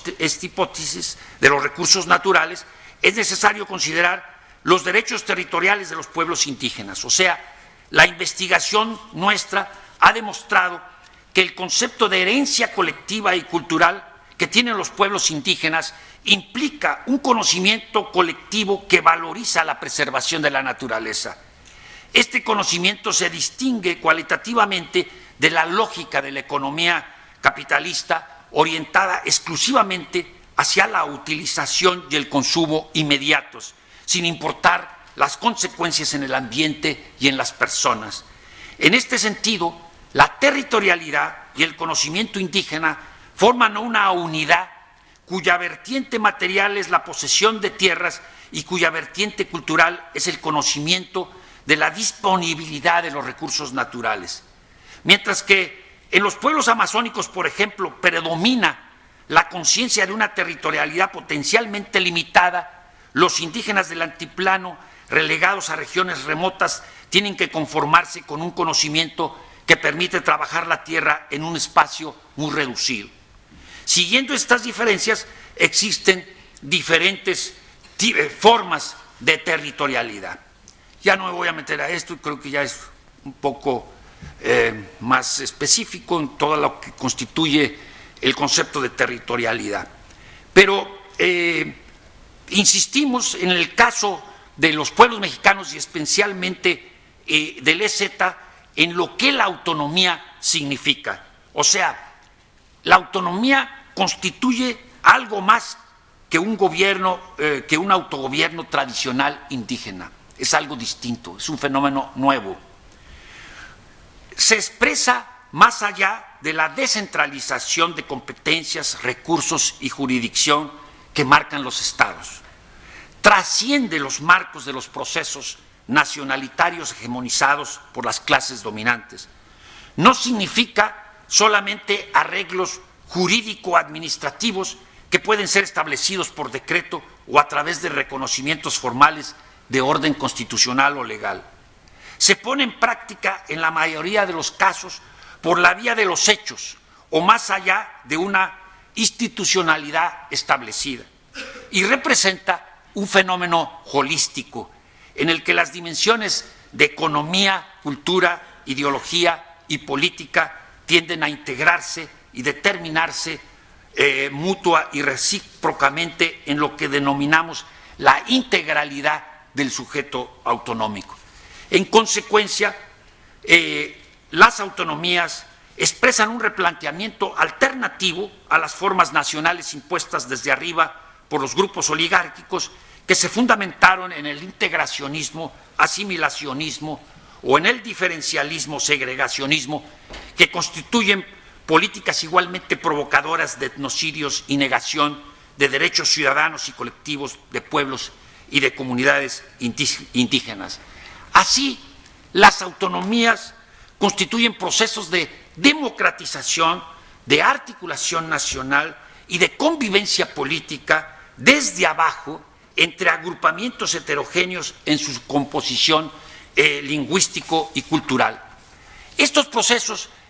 hipótesis de los recursos naturales, es necesario considerar los derechos territoriales de los pueblos indígenas. O sea, la investigación nuestra ha demostrado que el concepto de herencia colectiva y cultural que tienen los pueblos indígenas implica un conocimiento colectivo que valoriza la preservación de la naturaleza. Este conocimiento se distingue cualitativamente de la lógica de la economía capitalista orientada exclusivamente hacia la utilización y el consumo inmediatos, sin importar las consecuencias en el ambiente y en las personas. En este sentido, la territorialidad y el conocimiento indígena forman una unidad cuya vertiente material es la posesión de tierras y cuya vertiente cultural es el conocimiento de la disponibilidad de los recursos naturales. Mientras que en los pueblos amazónicos, por ejemplo, predomina la conciencia de una territorialidad potencialmente limitada, los indígenas del altiplano, relegados a regiones remotas, tienen que conformarse con un conocimiento que permite trabajar la tierra en un espacio muy reducido. Siguiendo estas diferencias, existen diferentes formas de territorialidad. Ya no me voy a meter a esto, creo que ya es un poco eh, más específico en todo lo que constituye el concepto de territorialidad. Pero eh, insistimos en el caso de los pueblos mexicanos y especialmente eh, del E Z en lo que la autonomía significa. O sea, la autonomía constituye algo más que un gobierno, eh, que un autogobierno tradicional indígena. Es algo distinto, es un fenómeno nuevo. Se expresa más allá de la descentralización de competencias, recursos y jurisdicción que marcan los estados. Trasciende los marcos de los procesos nacionalitarios hegemonizados por las clases dominantes. No significa solamente arreglos jurídico-administrativos que pueden ser establecidos por decreto o a través de reconocimientos formales de orden constitucional o legal. Se pone en práctica en la mayoría de los casos por la vía de los hechos o más allá de una institucionalidad establecida y representa un fenómeno holístico en el que las dimensiones de economía, cultura, ideología y política tienden a integrarse y determinarse eh, mutua y recíprocamente en lo que denominamos la integralidad del sujeto autonómico. En consecuencia, eh, las autonomías expresan un replanteamiento alternativo a las formas nacionales impuestas desde arriba por los grupos oligárquicos que se fundamentaron en el integracionismo, asimilacionismo o en el diferencialismo, segregacionismo, que constituyen políticas igualmente provocadoras de etnocidios y negación de derechos ciudadanos y colectivos de pueblos y de comunidades indígenas. Así, las autonomías constituyen procesos de democratización, de articulación nacional y de convivencia política desde abajo entre agrupamientos heterogéneos en su composición eh, lingüístico y cultural. Estos procesos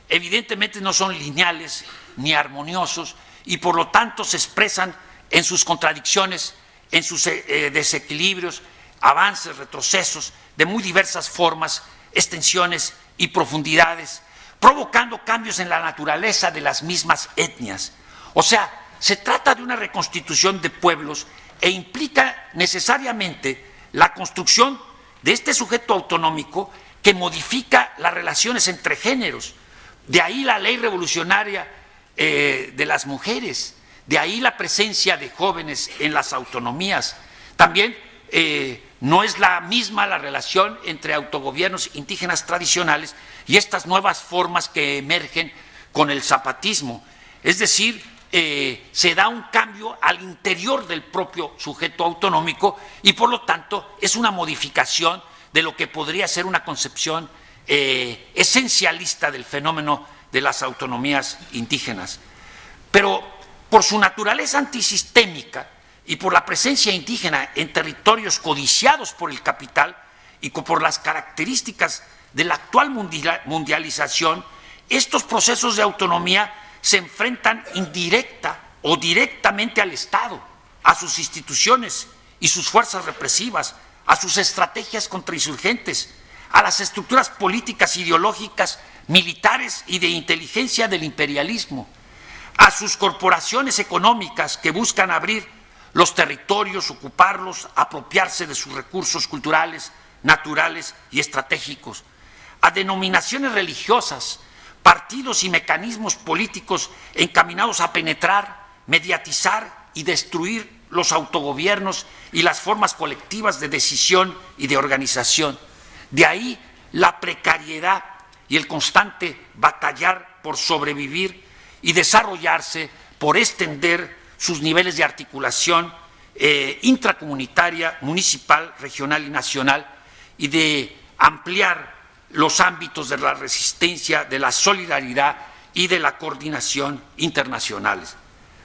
evidentemente no son lineales ni armoniosos y por lo tanto se expresan en sus contradicciones, en sus eh, desequilibrios, avances, retrocesos, de muy diversas formas, extensiones y profundidades, provocando cambios en la naturaleza de las mismas etnias. O sea, se trata de una reconstitución de pueblos e implica necesariamente la construcción de este sujeto autonómico que modifica las relaciones entre géneros. De ahí la ley revolucionaria eh, de las mujeres, de ahí la presencia de jóvenes en las autonomías. También eh, no es la misma la relación entre autogobiernos indígenas tradicionales y estas nuevas formas que emergen con el zapatismo. Es decir, eh, se da un cambio al interior del propio sujeto autonómico y por lo tanto es una modificación de lo que podría ser una concepción eh, esencialista del fenómeno de las autonomías indígenas. Pero por su naturaleza antisistémica y por la presencia indígena en territorios codiciados por el capital y por las características de la actual mundialización, estos procesos de autonomía se enfrentan indirecta o directamente al Estado, a sus instituciones y sus fuerzas represivas, a sus estrategias contrainsurgentes, a las estructuras políticas, ideológicas, militares y de inteligencia del imperialismo, a sus corporaciones económicas que buscan abrir los territorios, ocuparlos, apropiarse de sus recursos culturales, naturales y estratégicos, a denominaciones religiosas, partidos y mecanismos políticos encaminados a penetrar, mediatizar y destruir los autogobiernos y las formas colectivas de decisión y de organización. De ahí la precariedad y el constante batallar por sobrevivir y desarrollarse, por extender sus niveles de articulación eh, intracomunitaria, municipal, regional y nacional, y de ampliar los ámbitos de la resistencia, de la solidaridad y de la coordinación internacionales.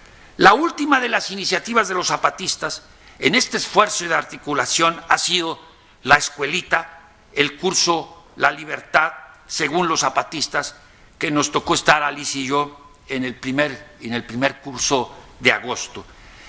La última de las iniciativas de los zapatistas en este esfuerzo de articulación ha sido la escuelita, el curso La Libertad, según los zapatistas, que nos tocó estar Alicia y yo en el primer, en el primer curso de agosto,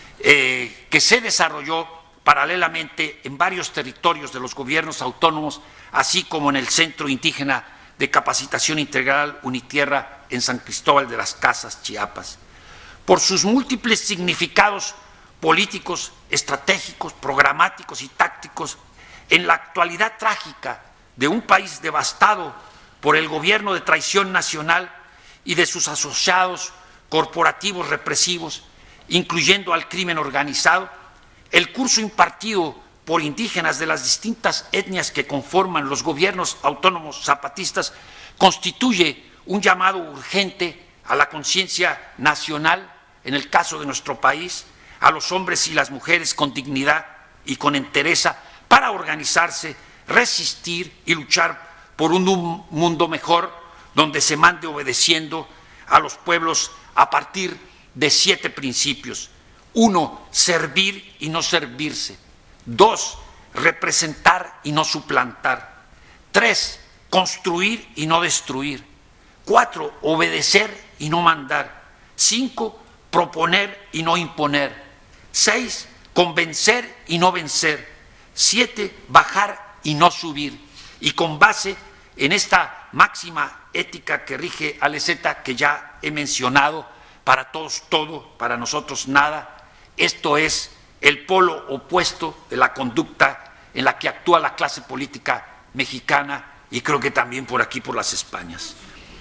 eh, que se desarrolló paralelamente en varios territorios de los gobiernos autónomos, así como en el Centro Indígena de Capacitación Integral Unitierra en San Cristóbal de las Casas, Chiapas. Por sus múltiples significados políticos, estratégicos, programáticos y tácticos, en la actualidad trágica de un país devastado por el gobierno de traición nacional y de sus asociados corporativos represivos, incluyendo al crimen organizado, el curso impartido por indígenas de las distintas etnias que conforman los gobiernos autónomos zapatistas constituye un llamado urgente a la conciencia nacional, en el caso de nuestro país, a los hombres y las mujeres con dignidad y con entereza para organizarse, resistir y luchar por un mundo mejor donde se mande obedeciendo a los pueblos a partir de siete principios. Uno, servir y no servirse. Dos, representar y no suplantar. Tres, construir y no destruir. Cuatro, obedecer y no mandar. Cinco, proponer y no imponer. Seis, convencer y no vencer. Siete, bajar y no subir. Y con base en esta máxima ética que rige a Leseta, que ya he mencionado, para todos todo, para nosotros nada, esto es el polo opuesto de la conducta en la que actúa la clase política mexicana y creo que también por aquí, por las Españas.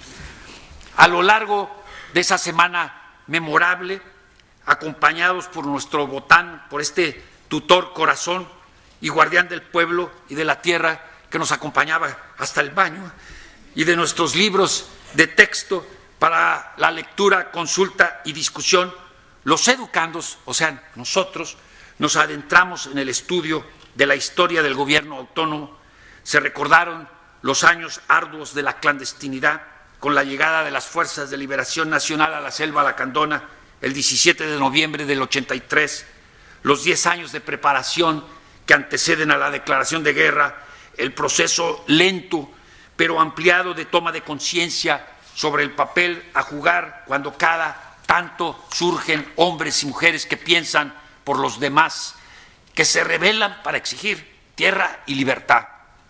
A lo largo de esa semana memorable, acompañados por nuestro botán, por este tutor corazón y guardián del pueblo y de la tierra que nos acompañaba hasta el baño, y de nuestros libros de texto para la lectura, consulta y discusión, los educandos, o sea, nosotros, nos adentramos en el estudio de la historia del gobierno autónomo. Se recordaron los años arduos de la clandestinidad con la llegada de las Fuerzas de Liberación Nacional a la Selva Lacandona el diecisiete de noviembre del ochenta y tres, los diez años de preparación que anteceden a la declaración de guerra, el proceso lento pero ampliado de toma de conciencia sobre el papel a jugar cuando cada tanto surgen hombres y mujeres que piensan por los demás, que se rebelan para exigir tierra y libertad.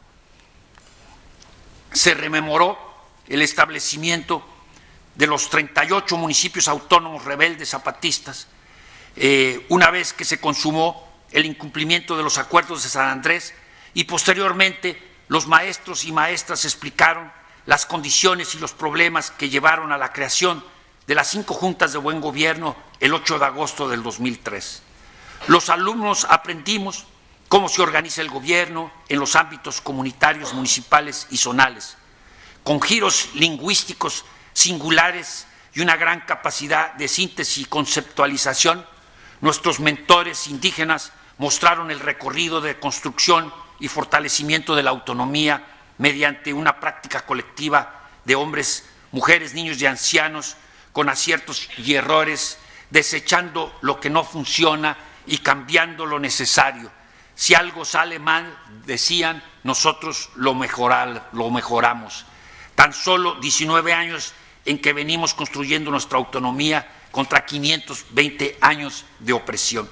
Se rememoró el establecimiento de los treinta y ocho municipios autónomos rebeldes zapatistas, eh, una vez que se consumó el incumplimiento de los acuerdos de San Andrés, y posteriormente los maestros y maestras explicaron las condiciones y los problemas que llevaron a la creación de las cinco juntas de buen gobierno el ocho de agosto del dos mil tres. Los alumnos aprendimos cómo se organiza el gobierno en los ámbitos comunitarios, municipales y zonales, con giros lingüísticos singulares y una gran capacidad de síntesis y conceptualización. Nuestros mentores indígenas mostraron el recorrido de construcción y fortalecimiento de la autonomía mediante una práctica colectiva de hombres, mujeres, niños y ancianos, con aciertos y errores, desechando lo que no funciona y cambiando lo necesario. Si algo sale mal, decían, nosotros lo, mejorar, lo mejoramos. Tan solo diecinueve años en que venimos construyendo nuestra autonomía contra quinientos veinte años de opresión.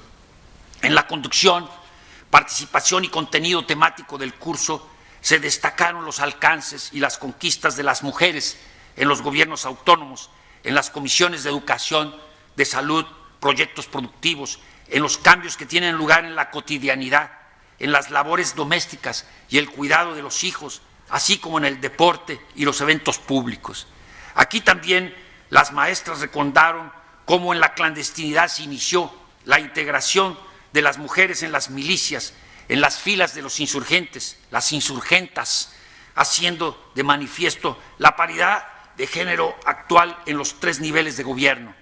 En la conducción, participación y contenido temático del curso se destacaron los alcances y las conquistas de las mujeres en los gobiernos autónomos, en las comisiones de educación, de salud, proyectos productivos, en los cambios que tienen lugar en la cotidianidad, en las labores domésticas y el cuidado de los hijos, así como en el deporte y los eventos públicos. Aquí también las maestras recordaron cómo en la clandestinidad se inició la integración de las mujeres en las milicias, en las filas de los insurgentes, las insurgentas, haciendo de manifiesto la paridad de género actual en los tres niveles de gobierno.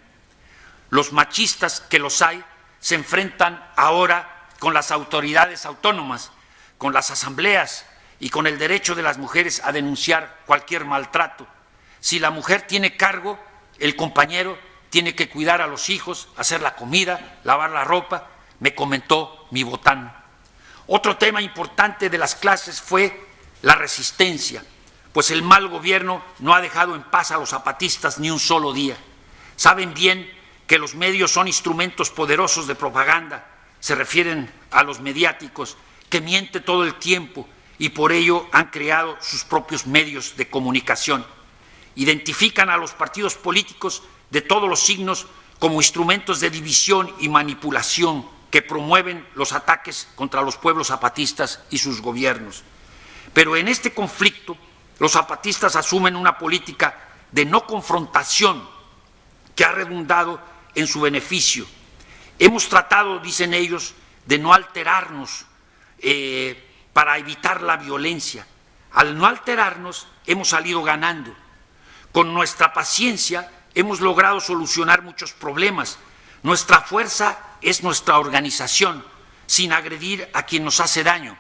Los machistas, que los hay, se enfrentan ahora con las autoridades autónomas, con las asambleas y con el derecho de las mujeres a denunciar cualquier maltrato. Si la mujer tiene cargo, el compañero tiene que cuidar a los hijos, hacer la comida, lavar la ropa, me comentó mi botán. Otro tema importante de las clases fue la resistencia, pues el mal gobierno no ha dejado en paz a los zapatistas ni un solo día. Saben bien que los medios son instrumentos poderosos de propaganda, se refieren a los mediáticos, que mienten todo el tiempo y por ello han creado sus propios medios de comunicación. Identifican a los partidos políticos de todos los signos como instrumentos de división y manipulación que promueven los ataques contra los pueblos zapatistas y sus gobiernos. Pero en este conflicto, los zapatistas asumen una política de no confrontación que ha redundado en su beneficio. Hemos tratado, dicen ellos, de no alterarnos eh, para evitar la violencia. Al no alterarnos, hemos salido ganando. Con nuestra paciencia hemos logrado solucionar muchos problemas. Nuestra fuerza es nuestra organización, sin agredir a quien nos hace daño.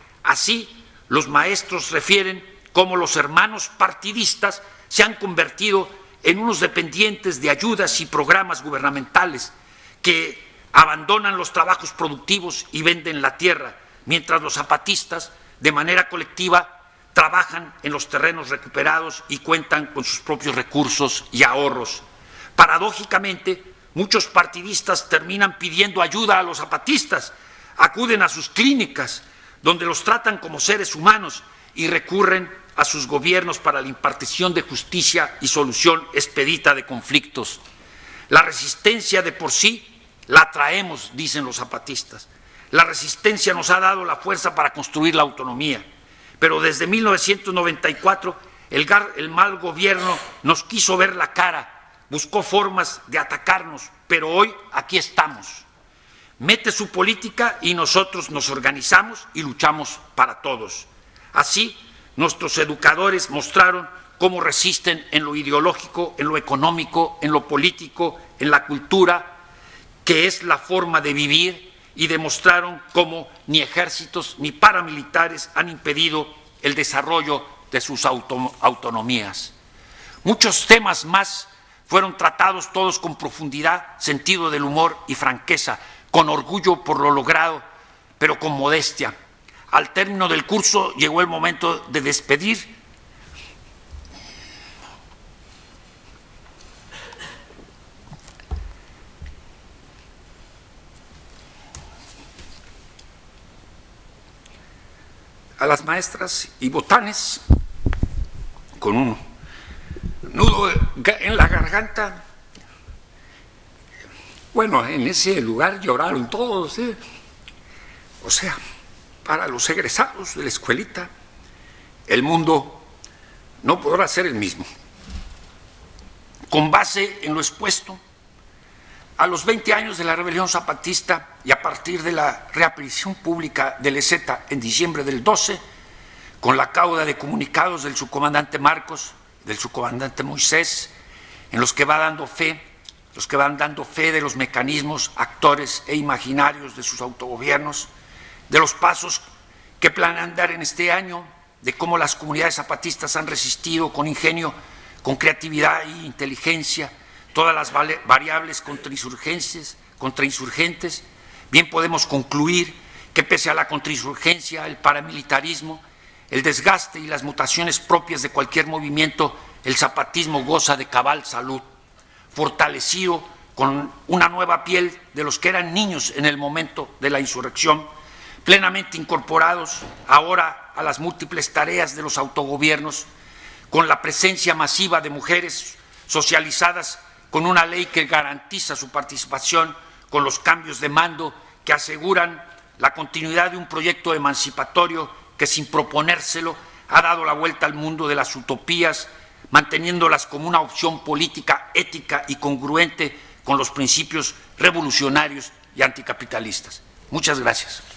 Así, los maestros refieren cómo los hermanos partidistas se han convertido en unos dependientes de ayudas y programas gubernamentales que abandonan los trabajos productivos y venden la tierra, mientras los zapatistas, de manera colectiva, trabajan en los terrenos recuperados y cuentan con sus propios recursos y ahorros. Paradójicamente, muchos partidistas terminan pidiendo ayuda a los zapatistas, acuden a sus clínicas, donde los tratan como seres humanos y recurren a sus gobiernos para la impartición de justicia y solución expedita de conflictos. La resistencia de por sí la traemos, dicen los zapatistas. La resistencia nos ha dado la fuerza para construir la autonomía, pero desde mil novecientos noventa y cuatro el, el mal gobierno nos quiso ver la cara, buscó formas de atacarnos, pero hoy aquí estamos. Mete su política y nosotros nos organizamos y luchamos para todos. Así, nuestros educadores mostraron cómo resisten en lo ideológico, en lo económico, en lo político, en la cultura, que es la forma de vivir, y demostraron cómo ni ejércitos ni paramilitares han impedido el desarrollo de sus auto, autonomías. Muchos temas más fueron tratados, todos con profundidad, sentido del humor y franqueza, con orgullo por lo logrado, pero con modestia. Al término del curso llegó el momento de despedir a las maestras y botanes con un nudo en la garganta. Bueno, en ese lugar lloraron todos, ¿eh? O sea, para los egresados de la escuelita, el mundo no podrá ser el mismo. Con base en lo expuesto, a los veinte años de la rebelión zapatista y a partir de la reaparición pública del E Z A en diciembre del doce, con la cauda de comunicados del subcomandante Marcos, del subcomandante Moisés, en los que va dando fe, los que van dando fe de los mecanismos, actores e imaginarios de sus autogobiernos, de los pasos que planean dar en este año, de cómo las comunidades zapatistas han resistido con ingenio, con creatividad e inteligencia, todas las variables contrainsurgentes, contrainsurgentes, bien podemos concluir que pese a la contrainsurgencia, el paramilitarismo, el desgaste y las mutaciones propias de cualquier movimiento, el zapatismo goza de cabal salud, fortalecido con una nueva piel de los que eran niños en el momento de la insurrección, plenamente incorporados ahora a las múltiples tareas de los autogobiernos, con la presencia masiva de mujeres socializadas con una ley que garantiza su participación, con los cambios de mando que aseguran la continuidad de un proyecto emancipatorio que sin proponérselo ha dado la vuelta al mundo de las utopías, manteniéndolas como una opción política, ética y congruente con los principios revolucionarios y anticapitalistas. Muchas gracias.